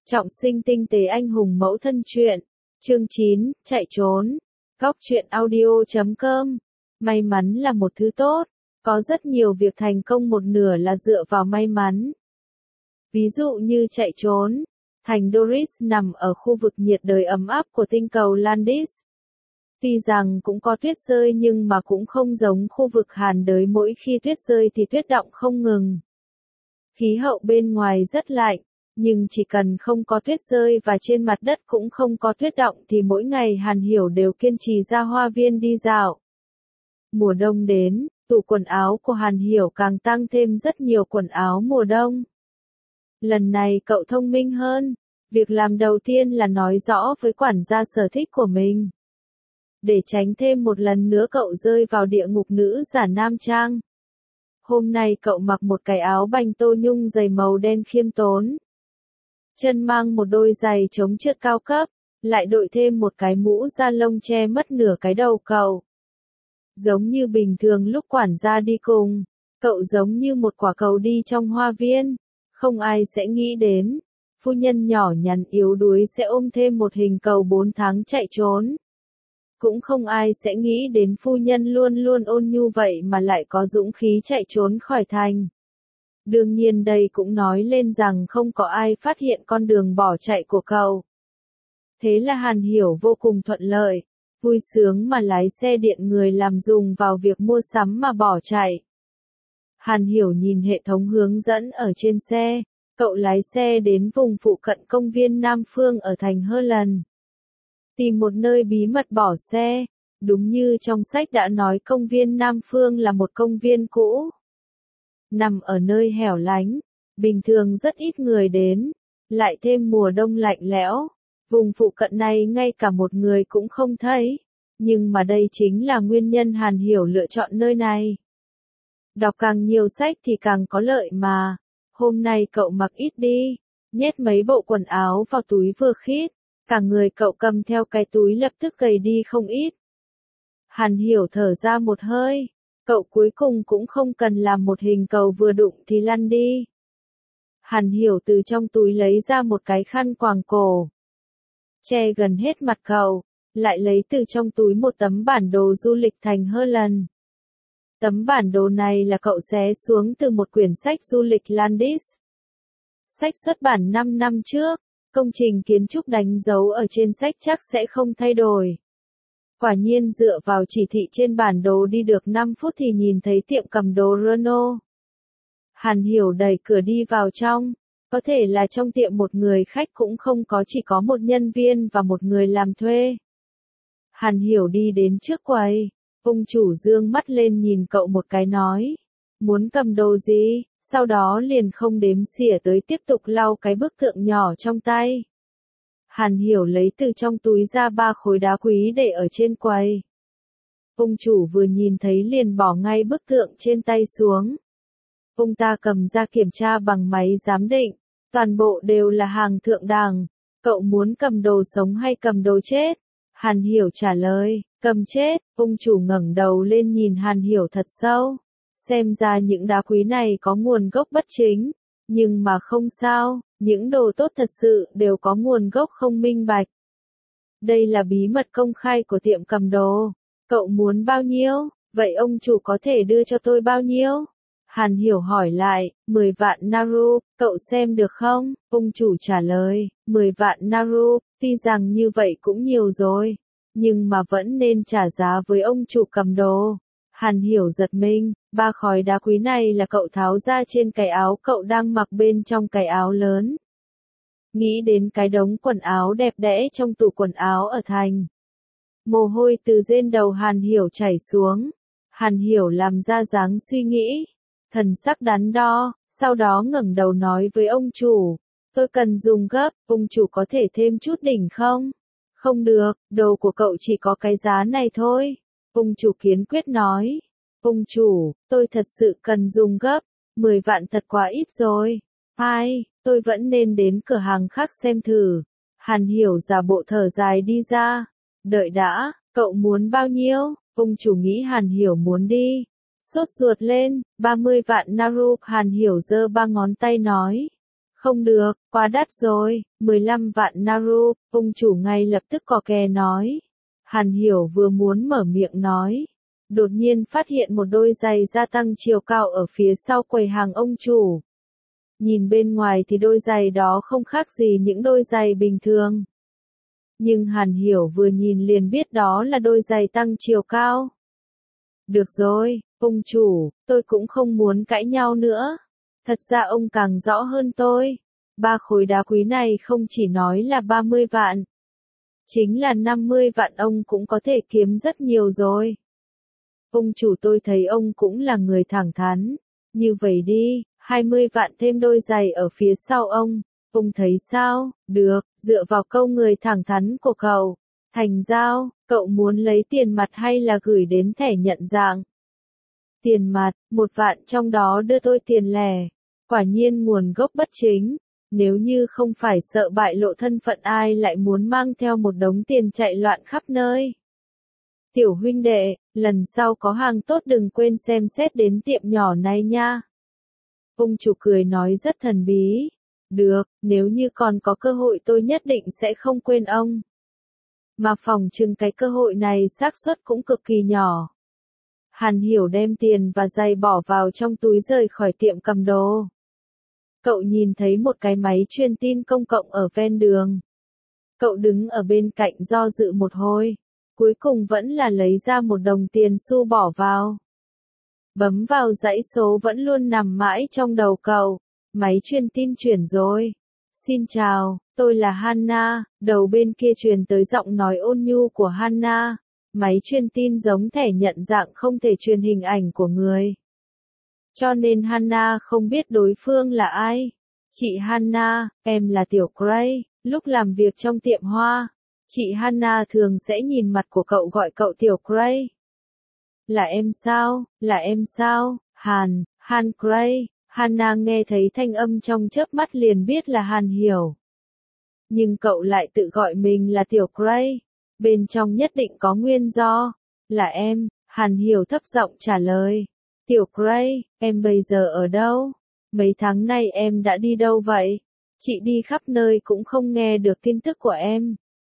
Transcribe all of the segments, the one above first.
Trọng sinh tinh tế anh hùng mẫu thân truyện. Chương 9, chạy trốn. Góc truyện audio.com. May mắn là một thứ tốt. Có rất nhiều việc thành công một nửa là dựa vào may mắn. Ví dụ như chạy trốn. Thành Doris nằm ở khu vực nhiệt đới ấm áp của tinh cầu Landis. Tuy rằng cũng có tuyết rơi nhưng mà cũng không giống khu vực hàn đới, mỗi khi tuyết rơi thì tuyết đọng không ngừng. Khí hậu bên ngoài rất lạnh, nhưng chỉ cần không có tuyết rơi và trên mặt đất cũng không có tuyết đọng thì mỗi ngày Hàn Hiểu đều kiên trì ra hoa viên đi dạo. Mùa đông đến, tủ quần áo của Hàn Hiểu càng tăng thêm rất nhiều quần áo mùa đông. Lần này cậu thông minh hơn, việc làm đầu tiên là nói rõ với quản gia sở thích của mình. Để tránh thêm một lần nữa cậu rơi vào địa ngục nữ giả nam trang. Hôm nay cậu mặc một cái áo bành tô nhung dày màu đen khiêm tốn. Chân mang một đôi giày chống trượt cao cấp, lại đội thêm một cái mũ da lông che mất nửa cái đầu cậu. Giống như bình thường lúc quản gia đi cùng, cậu giống như một quả cầu đi trong hoa viên, không ai sẽ nghĩ đến. Phu nhân nhỏ nhắn yếu đuối sẽ ôm thêm một hình cầu 4 tháng chạy trốn. Cũng không ai sẽ nghĩ đến phu nhân luôn luôn ôn nhu vậy mà lại có dũng khí chạy trốn khỏi thành. Đương nhiên đây cũng nói lên rằng không có ai phát hiện con đường bỏ chạy của cậu. Thế là Hàn Hiểu vô cùng thuận lợi, vui sướng mà lái xe điện người làm dùng vào việc mua sắm mà bỏ chạy. Hàn Hiểu nhìn hệ thống hướng dẫn ở trên xe, cậu lái xe đến vùng phụ cận công viên Nam Phương ở thành Hurland. Tìm một nơi bí mật bỏ xe, đúng như trong sách đã nói, công viên Nam Phương là một công viên cũ. Nằm ở nơi hẻo lánh, bình thường rất ít người đến, lại thêm mùa đông lạnh lẽo, vùng phụ cận này ngay cả một người cũng không thấy, nhưng mà đây chính là nguyên nhân Hàn Hiểu lựa chọn nơi này. Đọc càng nhiều sách thì càng có lợi mà, hôm nay cậu mặc ít đi, nhét mấy bộ quần áo vào túi vừa khít, cả người cậu cầm theo cái túi lập tức gầy đi không ít. Hàn Hiểu thở ra một hơi. Cậu cuối cùng cũng không cần làm một hình cầu vừa đụng thì lăn đi. Hàn Hiểu từ trong túi lấy ra một cái khăn quàng cổ, che gần hết mặt cậu, lại lấy từ trong túi một tấm bản đồ du lịch thành Hurland. Tấm bản đồ này là cậu xé xuống từ một quyển sách du lịch Landis. Sách xuất bản 5 năm trước, công trình kiến trúc đánh dấu ở trên sách chắc sẽ không thay đổi. Quả nhiên dựa vào chỉ thị trên bản đồ đi được 5 phút thì nhìn thấy tiệm cầm đồ Renault. Hàn Hiểu đẩy cửa đi vào trong, có thể là trong tiệm một người khách cũng không có, chỉ có một nhân viên và một người làm thuê. Hàn Hiểu đi đến trước quầy, ông chủ dương mắt lên nhìn cậu một cái nói, muốn cầm đồ gì, sau đó liền không đếm xỉa tới tiếp tục lau cái bức tượng nhỏ trong tay. Hàn Hiểu lấy từ trong túi ra 3 khối đá quý để ở trên quầy. Ông chủ vừa nhìn thấy liền bỏ ngay bức tượng trên tay xuống. Ông ta cầm ra kiểm tra bằng máy giám định, toàn bộ đều là hàng thượng đẳng. Cậu muốn cầm đồ sống hay cầm đồ chết? Hàn Hiểu trả lời, cầm chết. Ông chủ ngẩng đầu lên nhìn Hàn Hiểu thật sâu. Xem ra những đá quý này có nguồn gốc bất chính. Nhưng mà không sao, những đồ tốt thật sự đều có nguồn gốc không minh bạch. Đây là bí mật công khai của tiệm cầm đồ. Cậu muốn bao nhiêu? Vậy ông chủ có thể đưa cho tôi bao nhiêu? Hàn Hiểu hỏi lại, 10 vạn Naru, cậu xem được không? Ông chủ trả lời, 10 vạn Naru, tuy rằng như vậy cũng nhiều rồi, nhưng mà vẫn nên trả giá với ông chủ cầm đồ. Hàn Hiểu giật mình, 3 khối đá quý này là cậu tháo ra trên cái áo cậu đang mặc bên trong cái áo lớn. Nghĩ đến cái đống quần áo đẹp đẽ trong tủ quần áo ở thành. Mồ hôi từ trên đầu Hàn Hiểu chảy xuống. Hàn Hiểu làm ra dáng suy nghĩ, thần sắc đắn đo, sau đó ngẩng đầu nói với ông chủ, tôi cần dùng gấp, ông chủ có thể thêm chút đỉnh không? Không được, đồ của cậu chỉ có cái giá này thôi. Ông chủ kiên quyết nói, ông chủ, tôi thật sự cần dùng gấp, 10 vạn thật quá ít rồi. Ai, tôi vẫn nên đến cửa hàng khác xem thử. Hàn Hiểu giả bộ thở dài đi ra. Đợi đã, cậu muốn bao nhiêu? Ông chủ nghĩ Hàn Hiểu muốn đi. Sốt ruột lên, 30 vạn Naru. Hàn Hiểu giơ 3 ngón tay nói. Không được, quá đắt rồi, 15 vạn naru, ông chủ ngay lập tức cò kè nói. Hàn Hiểu vừa muốn mở miệng nói. Đột nhiên phát hiện một đôi giày gia tăng chiều cao ở phía sau quầy hàng ông chủ. Nhìn bên ngoài thì đôi giày đó không khác gì những đôi giày bình thường. Nhưng Hàn Hiểu vừa nhìn liền biết đó là đôi giày tăng chiều cao. Được rồi, ông chủ, tôi cũng không muốn cãi nhau nữa. Thật ra ông càng rõ hơn tôi. 3 khối đá quý này không chỉ nói là 30 vạn. Chính là 50 vạn ông cũng có thể kiếm rất nhiều rồi. Ông chủ tôi thấy ông cũng là người thẳng thắn. Như vậy đi, 20 vạn thêm đôi giày ở phía sau ông thấy sao? Được, dựa vào câu người thẳng thắn của cậu. Thành giao, cậu muốn lấy tiền mặt hay là gửi đến thẻ nhận dạng? Tiền mặt, 1 vạn trong đó đưa tôi tiền lẻ. Quả nhiên nguồn gốc bất chính. Nếu như không phải sợ bại lộ thân phận ai lại muốn mang theo một đống tiền chạy loạn khắp nơi. Tiểu huynh đệ, lần sau có hàng tốt đừng quên xem xét đến tiệm nhỏ này nha. Ông chủ cười nói rất thần bí. Được, nếu như còn có cơ hội tôi nhất định sẽ không quên ông. Mà phòng trừng cái cơ hội này xác suất cũng cực kỳ nhỏ. Hàn Hiểu đem tiền và giày bỏ vào trong túi rời khỏi tiệm cầm đồ. Cậu nhìn thấy một cái máy truyền tin công cộng ở ven đường. Cậu đứng ở bên cạnh do dự một hồi. Cuối cùng vẫn là lấy ra một đồng tiền xu bỏ vào. Bấm vào dãy số vẫn luôn nằm mãi trong đầu cậu. Máy truyền tin chuyển rồi. Xin chào, tôi là Hanna. Đầu bên kia truyền tới giọng nói ôn nhu của Hanna. Máy truyền tin giống thẻ nhận dạng không thể truyền hình ảnh của người. Cho nên Hanna không biết đối phương là ai. Chị Hanna, em là Tiểu Gray. Lúc làm việc trong tiệm hoa, chị Hanna thường sẽ nhìn mặt của cậu gọi cậu Tiểu Gray. Là em sao? Là em sao? Han Gray. Hanna nghe thấy thanh âm trong chớp mắt liền biết là Hàn Hiểu. Nhưng cậu lại tự gọi mình là Tiểu Gray. Bên trong nhất định có nguyên do. Là em, Hàn Hiểu thấp giọng trả lời. Tiểu Gray, em bây giờ ở đâu? Mấy tháng nay em đã đi đâu vậy? Chị đi khắp nơi cũng không nghe được tin tức của em.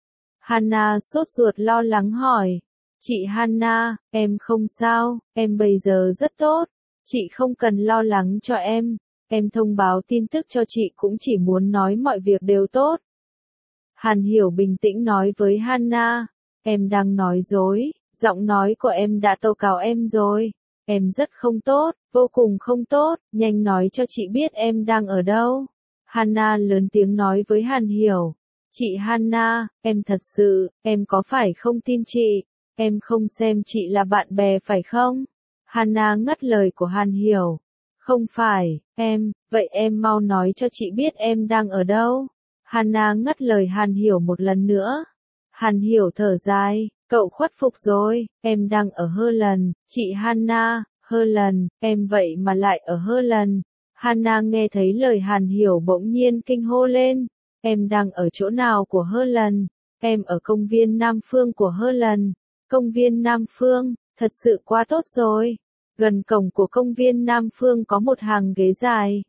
Hanna sốt ruột lo lắng hỏi. Chị Hanna, em không sao, em bây giờ rất tốt. Chị không cần lo lắng cho em thông báo tin tức cho chị cũng chỉ muốn nói mọi việc đều tốt. Hàn Hiểu bình tĩnh nói với Hanna. Em đang nói dối, giọng nói của em đã tố cáo em rồi. Em rất không tốt, vô cùng không tốt, nhanh nói cho chị biết em đang ở đâu. Hanna lớn tiếng nói với Hàn Hiểu. Chị Hanna, em thật sự, em có phải không tin chị? Em không xem chị là bạn bè phải không? Hanna ngắt lời của Hàn Hiểu. Không phải, vậy em mau nói cho chị biết em đang ở đâu. Hanna ngắt lời Hàn Hiểu một lần nữa. Hàn Hiểu thở dài, cậu khuất phục rồi, em đang ở Holland, chị Hanna, Holland, em vậy mà lại ở Holland. Hanna nghe thấy lời Hàn Hiểu bỗng nhiên kinh hô lên. Em đang ở chỗ nào của Holland? Em ở công viên Nam Phương của Holland. Công viên Nam Phương, thật sự quá tốt rồi. Gần cổng của công viên Nam Phương có một hàng ghế dài.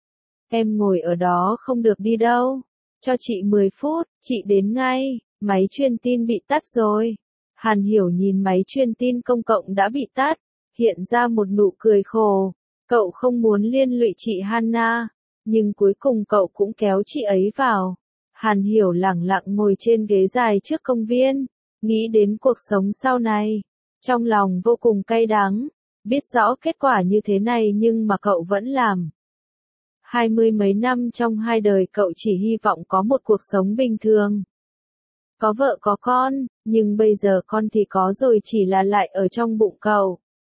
Em ngồi ở đó không được đi đâu. Cho chị 10 phút, chị đến ngay. Máy truyền tin bị tắt rồi. Hàn Hiểu nhìn máy truyền tin công cộng đã bị tắt, hiện ra một nụ cười khổ. Cậu không muốn liên lụy chị Hanna, nhưng cuối cùng cậu cũng kéo chị ấy vào. Hàn Hiểu lẳng lặng ngồi trên ghế dài trước công viên, nghĩ đến cuộc sống sau này. Trong lòng vô cùng cay đắng, biết rõ kết quả như thế này nhưng mà cậu vẫn làm. 20 mấy năm trong hai đời cậu chỉ hy vọng có một cuộc sống bình thường. Có vợ có con, nhưng bây giờ con thì có rồi chỉ là lại ở trong bụng cậu.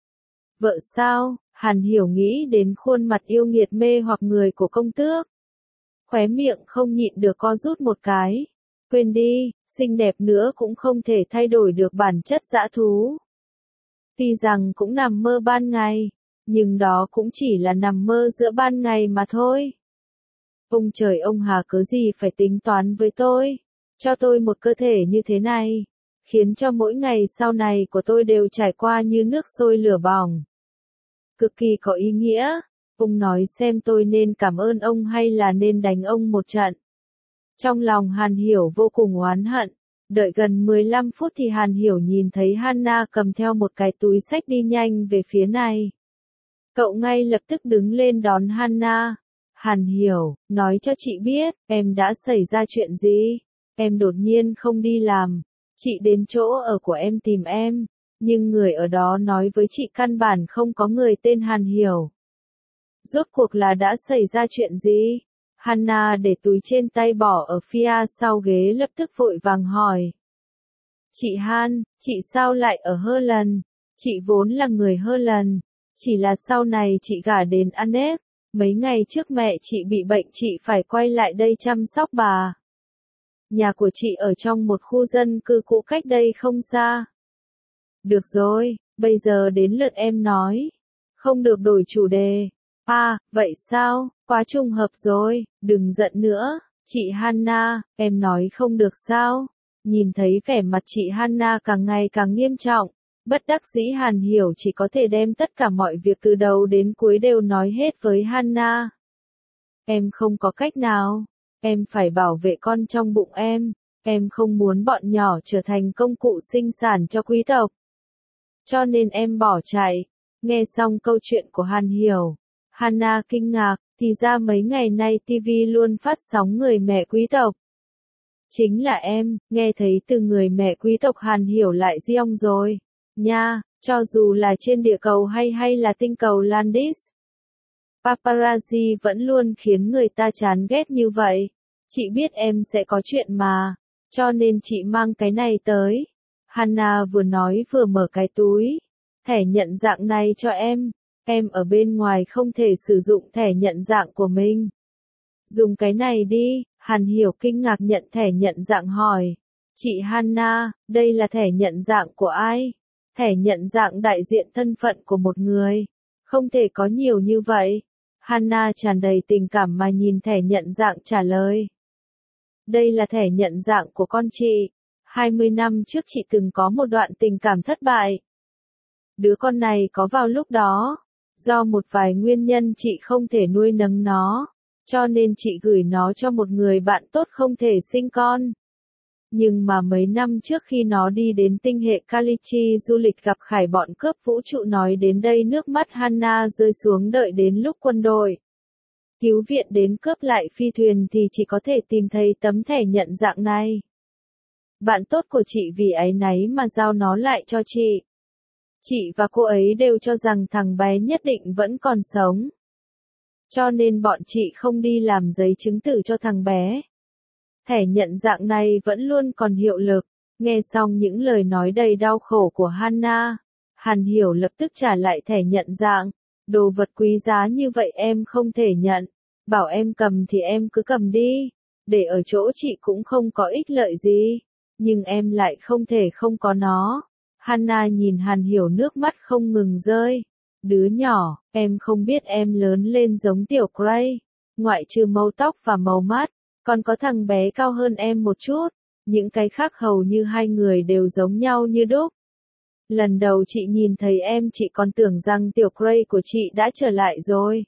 Vợ sao? Hàn Hiểu nghĩ đến khuôn mặt yêu nghiệt mê hoặc người của công tước. Khóe miệng không nhịn được co rút một cái. Quên đi, xinh đẹp nữa cũng không thể thay đổi được bản chất dã thú. Tuy rằng cũng nằm mơ ban ngày, nhưng đó cũng chỉ là nằm mơ giữa ban ngày mà thôi. Ông trời ông Hà cớ gì phải tính toán với tôi, cho tôi một cơ thể như thế này, khiến cho mỗi ngày sau này của tôi đều trải qua như nước sôi lửa bỏng. Cực kỳ có ý nghĩa, Ông nói xem tôi nên cảm ơn ông hay là nên đánh ông một trận. Trong lòng Hàn Hiểu vô cùng oán hận. Đợi gần 15 phút thì Hàn Hiểu nhìn thấy Hana cầm theo một cái túi xách đi nhanh về phía này. Cậu ngay lập tức đứng lên đón Hana. Hàn Hiểu, nói cho chị biết, em đã xảy ra chuyện gì? Em đột nhiên không đi làm. Chị đến chỗ ở của em tìm em. Nhưng người ở đó nói với chị căn bản không có người tên Hàn Hiểu. Rốt cuộc là đã xảy ra chuyện gì? Hana để túi trên tay bỏ ở phía sau ghế lập tức vội vàng hỏi. Chị Han, chị sao lại ở Holland? Chị vốn là người Holland. Chỉ là sau này chị gả đến Anet. Mấy ngày trước mẹ chị bị bệnh chị phải quay lại đây chăm sóc bà. Nhà của chị ở trong một khu dân cư cũ cách đây không xa. Được rồi, bây giờ đến lượt em nói. Không được đổi chủ đề. À, vậy sao? Quá trùng hợp rồi, đừng giận nữa. Chị Hana, em nói không được sao? Nhìn thấy vẻ mặt chị Hana càng ngày càng nghiêm trọng. Bất đắc dĩ Hàn Hiểu chỉ có thể đem tất cả mọi việc từ đầu đến cuối đều nói hết với Hana. Em không có cách nào. Em phải bảo vệ con trong bụng em. Em không muốn bọn nhỏ trở thành công cụ sinh sản cho quý tộc. Cho nên em bỏ chạy. Nghe xong câu chuyện của Hàn Hiểu, Hana kinh ngạc, thì ra mấy ngày nay TV luôn phát sóng người mẹ quý tộc. Chính là em, nghe thấy từ người mẹ quý tộc Hàn Hiểu lại riêng rồi. Nha, cho dù là trên địa cầu hay là tinh cầu Landis. Paparazzi vẫn luôn khiến người ta chán ghét như vậy. Chị biết em sẽ có chuyện mà, cho nên chị mang cái này tới. Hana vừa nói vừa mở cái túi. Thẻ nhận dạng này cho em. Em ở bên ngoài không thể sử dụng thẻ nhận dạng của mình. Dùng cái này đi. Hàn Hiểu kinh ngạc nhận thẻ nhận dạng hỏi. Chị Hana, đây là thẻ nhận dạng của ai? Thẻ nhận dạng đại diện thân phận của một người. Không thể có nhiều như vậy. Hana tràn đầy tình cảm mà nhìn thẻ nhận dạng trả lời. Đây là thẻ nhận dạng của con chị. 20 năm trước chị từng có một đoạn tình cảm thất bại. Đứa con này có vào lúc đó. Do một vài nguyên nhân chị không thể nuôi nấng nó. Cho nên chị gửi nó cho một người bạn tốt không thể sinh con. Nhưng mà mấy năm trước khi nó đi đến tinh hệ Kalichi du lịch gặp phải bọn cướp vũ trụ nói đến đây nước mắt Hana rơi xuống đợi đến lúc quân đội cứu viện đến cướp lại phi thuyền thì chỉ có thể tìm thấy tấm thẻ nhận dạng này. Bạn tốt của chị vì áy náy mà giao nó lại cho chị. Chị và cô ấy đều cho rằng thằng bé nhất định vẫn còn sống. Cho nên bọn chị không đi làm giấy chứng tử cho thằng bé. Thẻ nhận dạng này vẫn luôn còn hiệu lực. Nghe xong những lời nói đầy đau khổ của Hana, Hàn Hiểu lập tức trả lại thẻ nhận dạng. Đồ vật quý giá như vậy em không thể nhận. Bảo em cầm thì em cứ cầm đi. Để ở chỗ chị cũng không có ích lợi gì. Nhưng em lại không thể không có nó. Hana nhìn Hàn Hiểu nước mắt không ngừng rơi. Đứa nhỏ, em không biết em lớn lên giống tiểu Gray. Ngoại trừ màu tóc và màu mắt, còn có thằng bé cao hơn em một chút. Những cái khác hầu như hai người đều giống nhau như đúc. Lần đầu chị nhìn thấy em chị còn tưởng rằng tiểu Gray của chị đã trở lại rồi.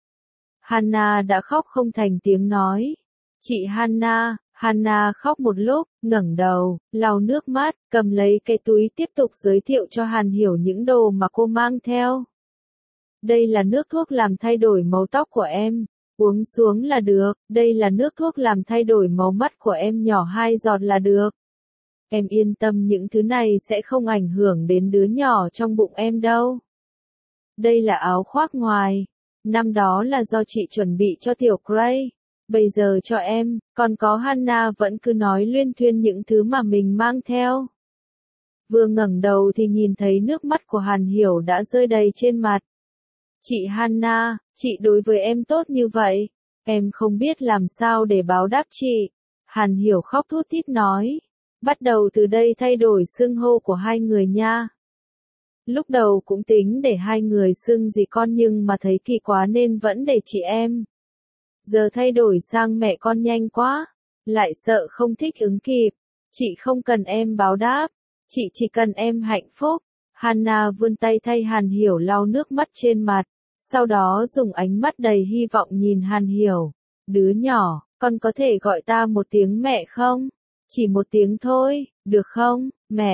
Hana đã khóc không thành tiếng nói. Chị Hana, Hana khóc một lúc, ngẩng đầu, lau nước mắt, cầm lấy cái túi tiếp tục giới thiệu cho Hàn Hiểu những đồ mà cô mang theo. Đây là nước thuốc làm thay đổi màu tóc của em. Uống xuống là được. Đây là nước thuốc làm thay đổi màu mắt của em nhỏ 2 giọt là được. Em yên tâm những thứ này sẽ không ảnh hưởng đến đứa nhỏ trong bụng em đâu. Đây là áo khoác ngoài. Năm đó là do chị chuẩn bị cho tiểu Gray. Bây giờ cho em, còn có Hana vẫn cứ nói luyên thuyên những thứ mà mình mang theo. Vừa ngẩng đầu thì nhìn thấy nước mắt của Hàn Hiểu đã rơi đầy trên mặt. Chị Hana, chị đối với em tốt như vậy, em không biết làm sao để báo đáp chị. Hàn Hiểu khóc thút thít nói. Bắt đầu từ đây thay đổi xưng hô của hai người nha. Lúc đầu cũng tính để hai người xưng gì con nhưng mà thấy kỳ quá nên vẫn để chị em. Giờ thay đổi sang mẹ con nhanh quá. Lại sợ không thích ứng kịp. Chị không cần em báo đáp. Chị chỉ cần em hạnh phúc. Hana vươn tay thay Hàn Hiểu lau nước mắt trên mặt. Sau đó dùng ánh mắt đầy hy vọng nhìn Hàn Hiểu. Đứa nhỏ, con có thể gọi ta một tiếng mẹ không? Chỉ một tiếng thôi, được không?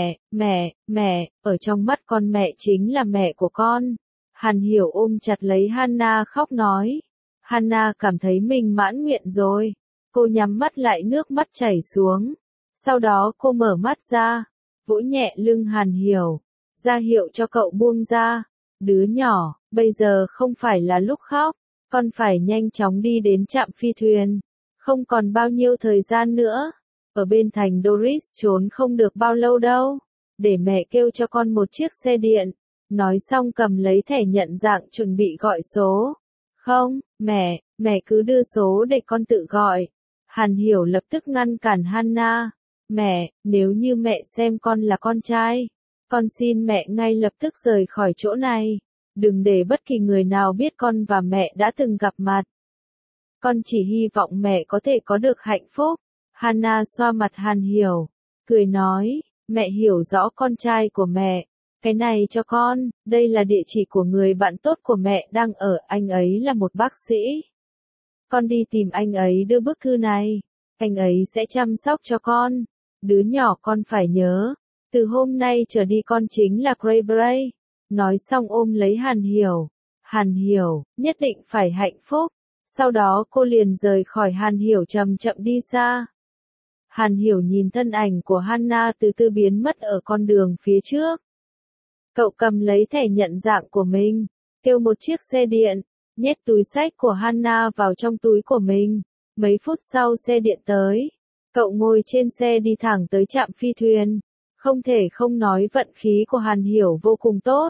Mẹ, ở trong mắt con mẹ chính là mẹ của con. Hàn Hiểu ôm chặt lấy Hana khóc nói. Hana cảm thấy mình mãn nguyện rồi. Cô nhắm mắt lại nước mắt chảy xuống. Sau đó cô mở mắt ra, vỗ nhẹ lưng Hàn Hiểu, ra hiệu cho cậu buông ra. Đứa nhỏ, bây giờ không phải là lúc khóc, con phải nhanh chóng đi đến trạm phi thuyền. Không còn bao nhiêu thời gian nữa. Ở bên thành Doris trốn không được bao lâu đâu. Để mẹ kêu cho con một chiếc xe điện. Nói xong cầm lấy thẻ nhận dạng chuẩn bị gọi số. Không, mẹ cứ đưa số để con tự gọi. Hàn Hiểu lập tức ngăn cản Hana. Mẹ, nếu như mẹ xem con là con trai, con xin mẹ ngay lập tức rời khỏi chỗ này. Đừng để bất kỳ người nào biết con và mẹ đã từng gặp mặt. Con chỉ hy vọng mẹ có thể có được hạnh phúc. Hana xoa mặt Hàn Hiểu, cười nói, mẹ hiểu rõ con trai của mẹ. Cái này cho con, đây là địa chỉ của người bạn tốt của mẹ đang ở, anh ấy là một bác sĩ. Con đi tìm anh ấy đưa bức thư này, anh ấy sẽ chăm sóc cho con. Đứa nhỏ con phải nhớ, từ hôm nay trở đi con chính là Graybray. Nói xong ôm lấy Hàn Hiểu. Hàn Hiểu, nhất định phải hạnh phúc. Sau đó cô liền rời khỏi Hàn Hiểu chậm chậm đi xa. Hàn Hiểu nhìn thân ảnh của Hana từ từ biến mất ở con đường phía trước. Cậu cầm lấy thẻ nhận dạng của mình, kêu một chiếc xe điện, nhét túi xách của Hana vào trong túi của mình. Mấy phút sau xe điện tới. Cậu ngồi trên xe đi thẳng tới trạm phi thuyền. Không thể không nói vận khí của Hàn Hiểu vô cùng tốt.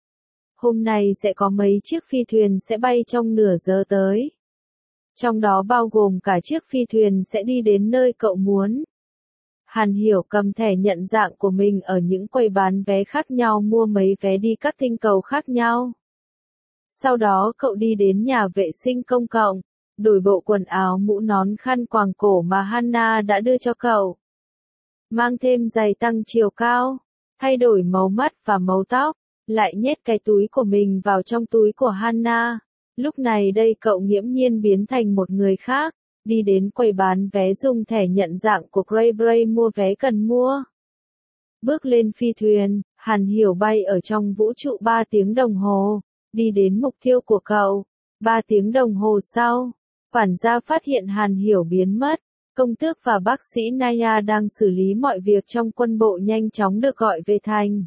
Hôm nay sẽ có mấy chiếc phi thuyền sẽ bay trong nửa giờ tới. Trong đó bao gồm cả chiếc phi thuyền sẽ đi đến nơi cậu muốn. Hàn Hiểu cầm thẻ nhận dạng của mình ở những quầy bán vé khác nhau mua mấy vé đi các tinh cầu khác nhau. Sau đó cậu đi đến nhà vệ sinh công cộng, đổi bộ quần áo mũ nón khăn quàng cổ mà Hana đã đưa cho cậu. Mang thêm giày tăng chiều cao, thay đổi màu mắt và màu tóc, lại nhét cái túi của mình vào trong túi của Hana. Lúc này đây cậu nghiễm nhiên biến thành một người khác, đi đến quầy bán vé dùng thẻ nhận dạng của Graybray mua vé cần mua. Bước lên phi thuyền, Hàn Hiểu bay ở trong vũ trụ 3 tiếng đồng hồ, đi đến mục tiêu của cậu. 3 tiếng đồng hồ sau, quản gia phát hiện Hàn Hiểu biến mất. Công tước và bác sĩ Naya đang xử lý mọi việc trong quân bộ nhanh chóng được gọi về thành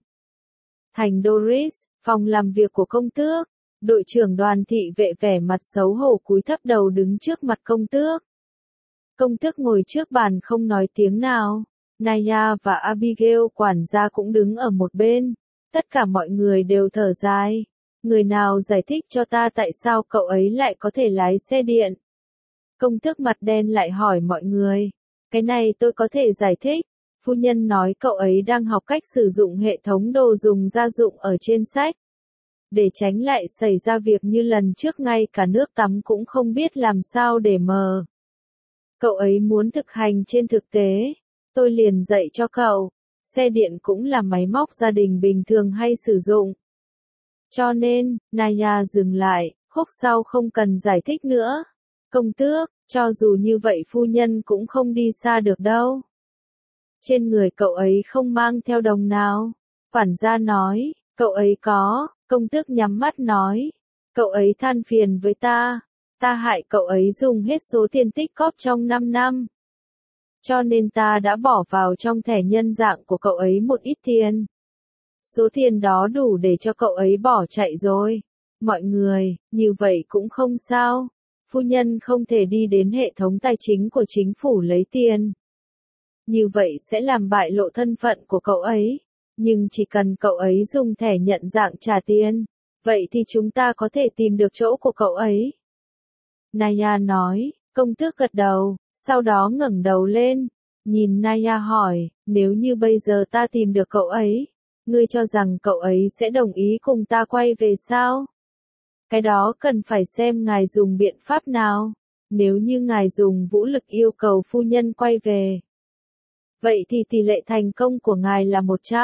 Doris, phòng làm việc của công tước. Đội trưởng Đoàn thị vệ vẻ mặt xấu hổ cúi thấp đầu đứng trước mặt công tước. Công tước ngồi trước bàn không nói tiếng nào. Naya và Abigail quản gia cũng đứng ở một bên. Tất cả mọi người đều thở dài. Người nào giải thích cho ta tại sao cậu ấy lại có thể lái xe điện? Công tước mặt đen lại hỏi mọi người. Cái này tôi có thể giải thích. Phu nhân nói cậu ấy đang học cách sử dụng hệ thống đồ dùng gia dụng ở trên sách. Để tránh lại xảy ra việc như lần trước ngay cả nước tắm cũng không biết làm sao để mở. Cậu ấy muốn thực hành trên thực tế. Tôi liền dạy cho cậu. Xe điện cũng là máy móc gia đình bình thường hay sử dụng. Cho nên, Naya dừng lại, khúc sau không cần giải thích nữa. Công tước, cho dù như vậy phu nhân cũng không đi xa được đâu. Trên người cậu ấy không mang theo đồng nào. Quản gia nói, cậu ấy có. Công tước nhắm mắt nói, cậu ấy than phiền với ta hại cậu ấy dùng hết số tiền tích cóp trong 5 năm. Cho nên ta đã bỏ vào trong thẻ nhân dạng của cậu ấy một ít tiền. Số tiền đó đủ để cho cậu ấy bỏ chạy rồi. Mọi người, như vậy cũng không sao. Phu nhân không thể đi đến hệ thống tài chính của chính phủ lấy tiền. Như vậy sẽ làm bại lộ thân phận của cậu ấy. Nhưng chỉ cần cậu ấy dùng thẻ nhận dạng trả tiền, vậy thì chúng ta có thể tìm được chỗ của cậu ấy. Naya nói, công tước gật đầu, sau đó ngẩng đầu lên, nhìn Naya hỏi, nếu như bây giờ ta tìm được cậu ấy, ngươi cho rằng cậu ấy sẽ đồng ý cùng ta quay về sao? Cái đó cần phải xem ngài dùng biện pháp nào. Nếu như ngài dùng vũ lực yêu cầu phu nhân quay về, vậy thì tỷ lệ thành công của ngài là 100.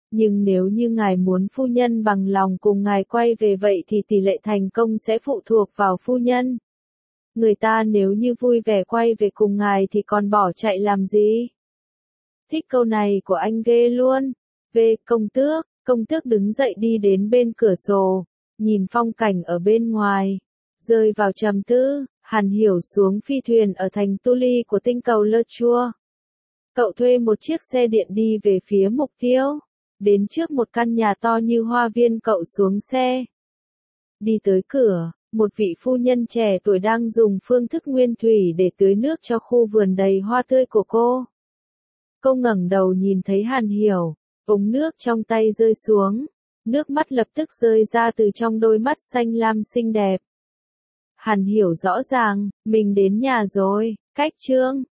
Nhưng nếu như ngài muốn phu nhân bằng lòng cùng ngài quay về vậy thì tỷ lệ thành công sẽ phụ thuộc vào phu nhân. Người ta nếu như vui vẻ quay về cùng ngài thì còn bỏ chạy làm gì? Thích câu này của anh ghê luôn. Về công tước đứng dậy đi đến bên cửa sổ, nhìn phong cảnh ở bên ngoài, rơi vào trầm tư. Hàn Hiểu xuống phi thuyền ở thành Tuli của tinh cầu Le Chua. Cậu thuê một chiếc xe điện đi về phía mục tiêu. Đến trước một căn nhà to như hoa viên, cậu xuống xe. Đi tới cửa, một vị phu nhân trẻ tuổi đang dùng phương thức nguyên thủy để tưới nước cho khu vườn đầy hoa tươi của cô. Cô ngẩng đầu nhìn thấy Hàn Hiểu, ống nước trong tay rơi xuống. Nước mắt lập tức rơi ra từ trong đôi mắt xanh lam xinh đẹp. Hàn Hiểu rõ ràng, mình đến nhà rồi, cách chương.